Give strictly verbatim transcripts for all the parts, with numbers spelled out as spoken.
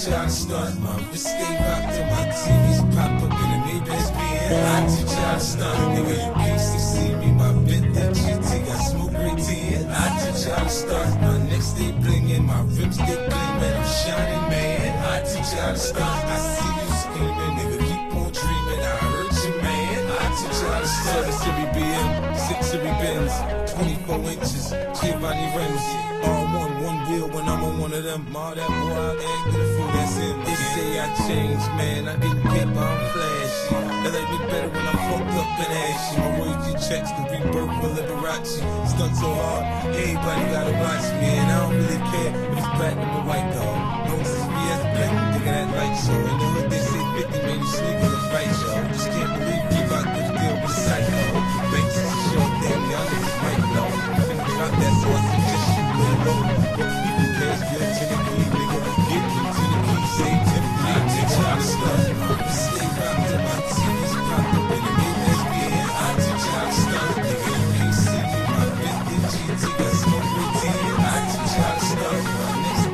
teach you how to stunt. My wrist stay rocked and my T Vs pop up in the Maybach's being. I teach you how to stunt. Nigga, you can't see me. My Bentley G T got smoke great tea. I teach you how to stunt. My neck stay blingin', my rims stay gleamin'. I'm shining, man. I teach you how to stunt. I see you scheming, nigga. Keep on dreaming. I heard you, man. I teach you how to stunt. Seven Series B M, six Series Benz, twenty-four inches, Giovanni rims. All one, one wheel when I'm on one of them. All that boy out there, get the food that's in. They say I changed, man. I didn't paper, I'm flashy. They like me better when I'm fucked up and ashy. My royalty checks the rebirth for Liberace. Stunt so hard, everybody gotta watch me. And I don't really care if it's platinum or white, dog. No, this is B S black, nigga, that light show. In the hood, they say fifty, man, you sneakers a fight, yo. Just can't believe you about this deal with Psycho. Banks is a short thing, y'all niggas might know. Finna drop that sauce and just shoot way low. Even cash good to the key, nigga. Get me to the key, say tip me. I teach you how to stunt. Stay rocked to my T Vs pop up in the Maybach's being. I teach you how to stunt, nigga. You can't see me. My Bentley G T got smoke great tea. I teach you how to stunt. My next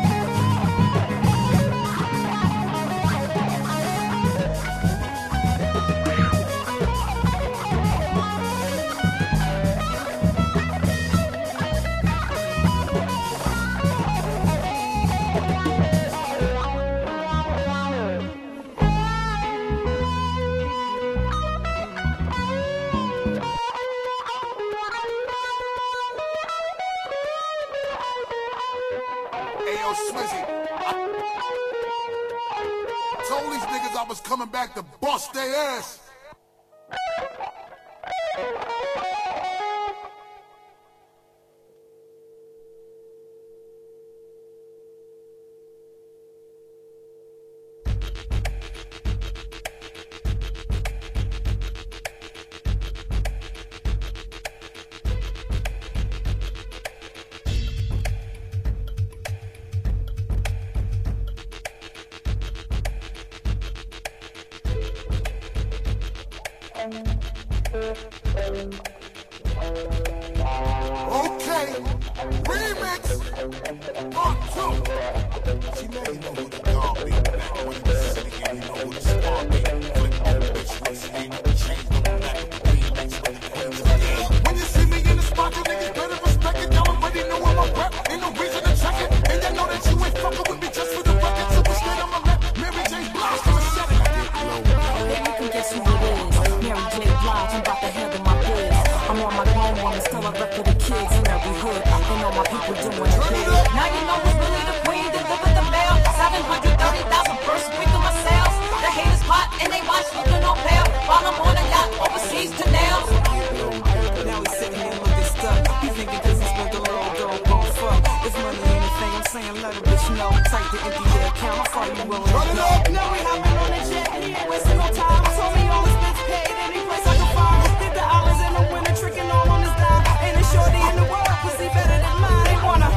told these niggas I was coming back to bust their ass. Okay, remix, part two. See, now you know who the dog be. Back when you was sitting here, you know who the star be. Click on the bitch, let's see, ain't nothing changed on the back of the remix. When the queens of the game. When you see me in the spot, you niggas better respect it. Y'all already know I'm a rep, ain't no reason to check it. And you know that you ain't fucking with me just for the record. So instead I'ma let Mary J. Blige come and set it. You can guess who it is. Mary J. Blige, I'm about to handle my biz. I'm on my grown woman, still I rep for the kids in every hood. And all my people doing it big. Now you know who's really the queen, deliver the mail. seven hundred thirty thousand first week of my sales. The haters pot and they watch looking on pale. While I'm on a yacht overseas to nails. Now he's sitting here looking stuck. He thinking cause he's with the little girl won't fuck. If money ain't a thing, I'm saying let a bitch know. Type the empty your account, how far you willing to go? Now we hopping on a jet and he ain't wasting no time. Told me all his bits paid, any place I can find. Did the hours in the winter, tricking all on his dime. Ain't a shorty in the world, pussy better than mine. They wanna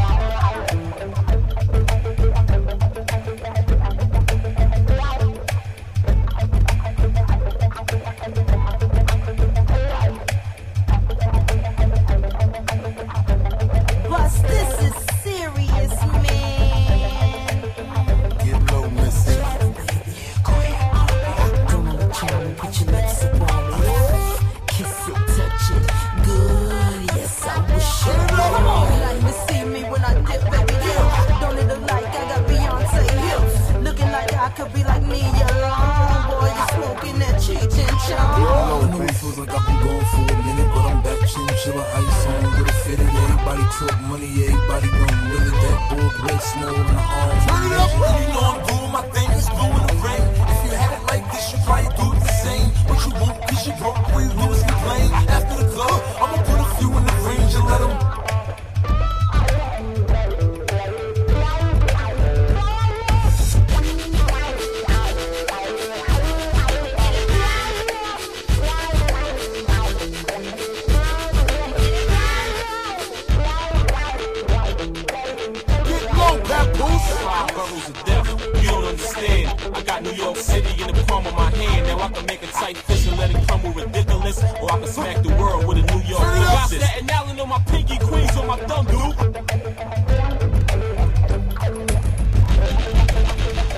bust, this is serious, man. Get low, missy. Go on the channel, put your lips up on me. Kiss it, touch it, good, yes I wish you. Come on, like to see me when I dip, baby, yeah. Don't it look like I got Beyonce hips? Looking like I could be like me alone. Boy, you smoking that Cheech and Chong. I know it feels like I've been gone for a minute, but I'm back chinchilla ice on with a fitted. Everybody talk money, everybody gon' will it. That bull break small in the arms. Turn it up, you know I'm doing my thing, it's blowing the rain. If you had it like this, you probably do it the same. What you want, cause you broke, all you do is complain. After the club, I'ma put a few in the range and let them. Get low, Papoose. Five boroughs of death, you don't understand. I got New York City in the palm of my hand. Now I can make a tight fist and let it crumble ridiculous, or I can smack the world with a New York got Staten Island on my pinky, Queens on my thumb, dude.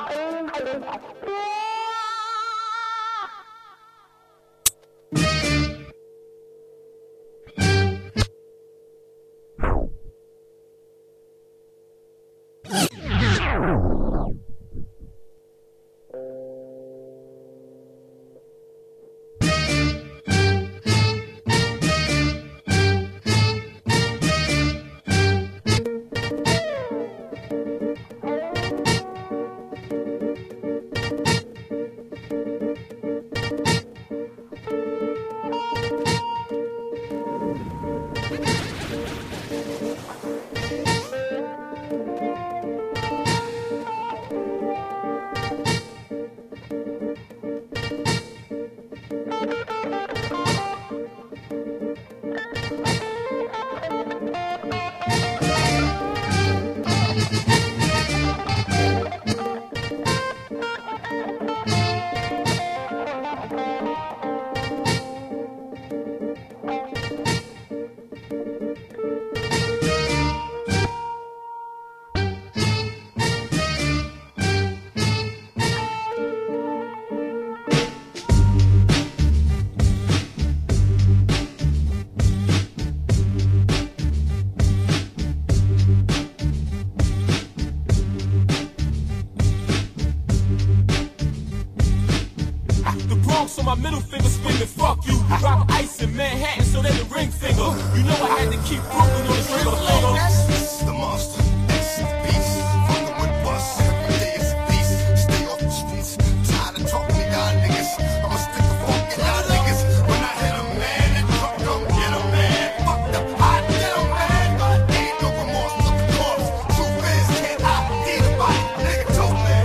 So my middle finger screaming, fuck you. Rock ice in Manhattan, so that the ring finger. You know I had to keep Brooklyn on the trigger finger. That's the monster. That's the beast. Fucking with bust. Every day it's a beast. Stay off the streets. Tired of talking to y'all niggas. I'ma stick the fuck in y'all niggas. When I hit a man, that truck come get a man. Fuck the pot, get a man. Ain't no remorse of the corpse. Truth is, can't I eat a body? Nigga, two man.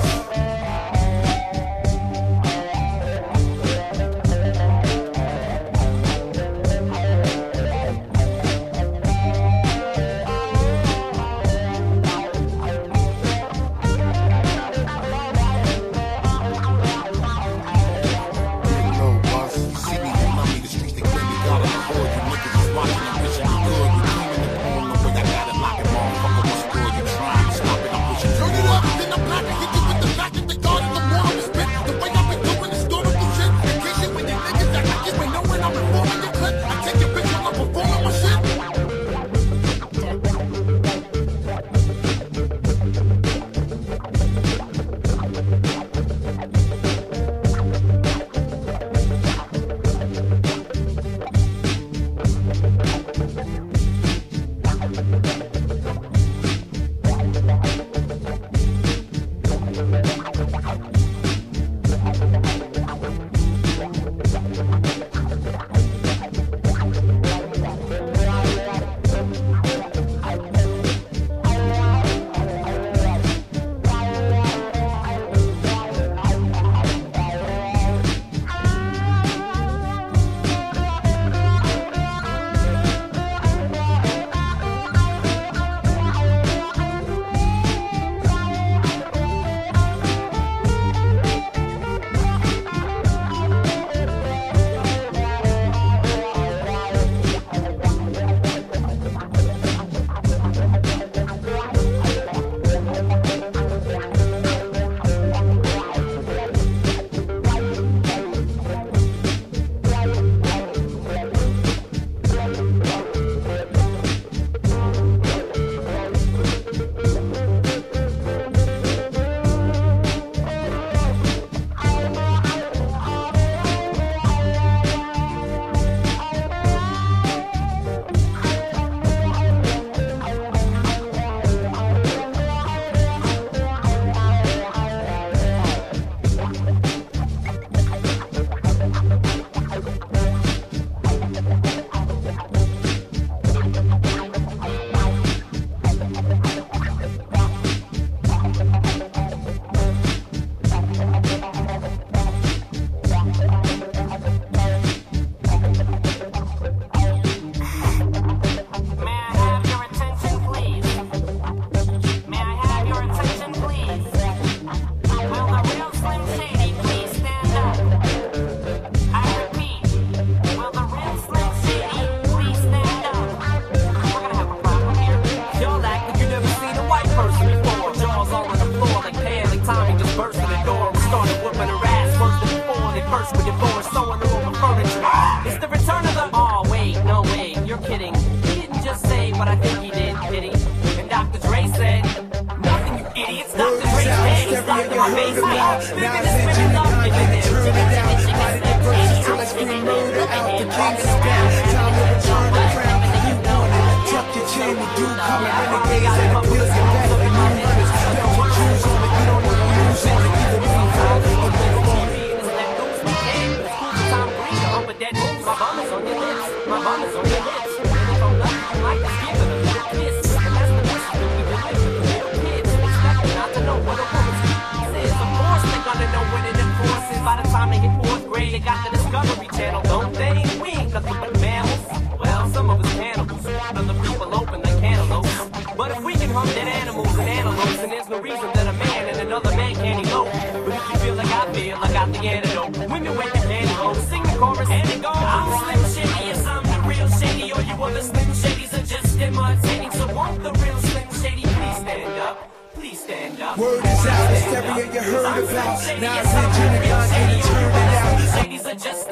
with your phone, sewing over furniture. It's the return of the. Oh wait, no wait, you're kidding. He didn't just say what I think he did, did he? And Doctor Dre said, nothing, you idiots. Doctor Dre's dead. He's locked in my basement. Living this women love me. Turn it down. Fight the verses till I scream murder out. The king is down. Time to return the crown. You want it? Tuck your chain, we do come and renegades and appeals your back for new runners. Don't you choose on it, you don't know who lose on it. Either we fall or go on it. My bum is on your lips, my bum is on your lips. And if I'm lucky, you might just give it a little kiss. And that's the best thing we can live with little kids. Expecting not to know what a woman's weakness is. Of course they're gonna know what it enforces. By the time they hit fourth grade, they got the Discovery Channel, don't they? We ain't nothing but mammals. Well, some of us cannibals, other people open like cantaloupes. But if we can hunt dead animals and antelopes, then there's no reason that a man and another man can't elope. But if you feel like I feel, I got the antidote. Women wake your pantyhose, sing the chorus, and it goes. I'm Slim Shady, yes, I'm the real Shady. All you other Slim Shadys are just imitating. So won't the real Slim Shady please stand up? Please stand up. Word is out, hysteria you heard about. Now it's in Junior Gun, and you turn it out. Shadys are just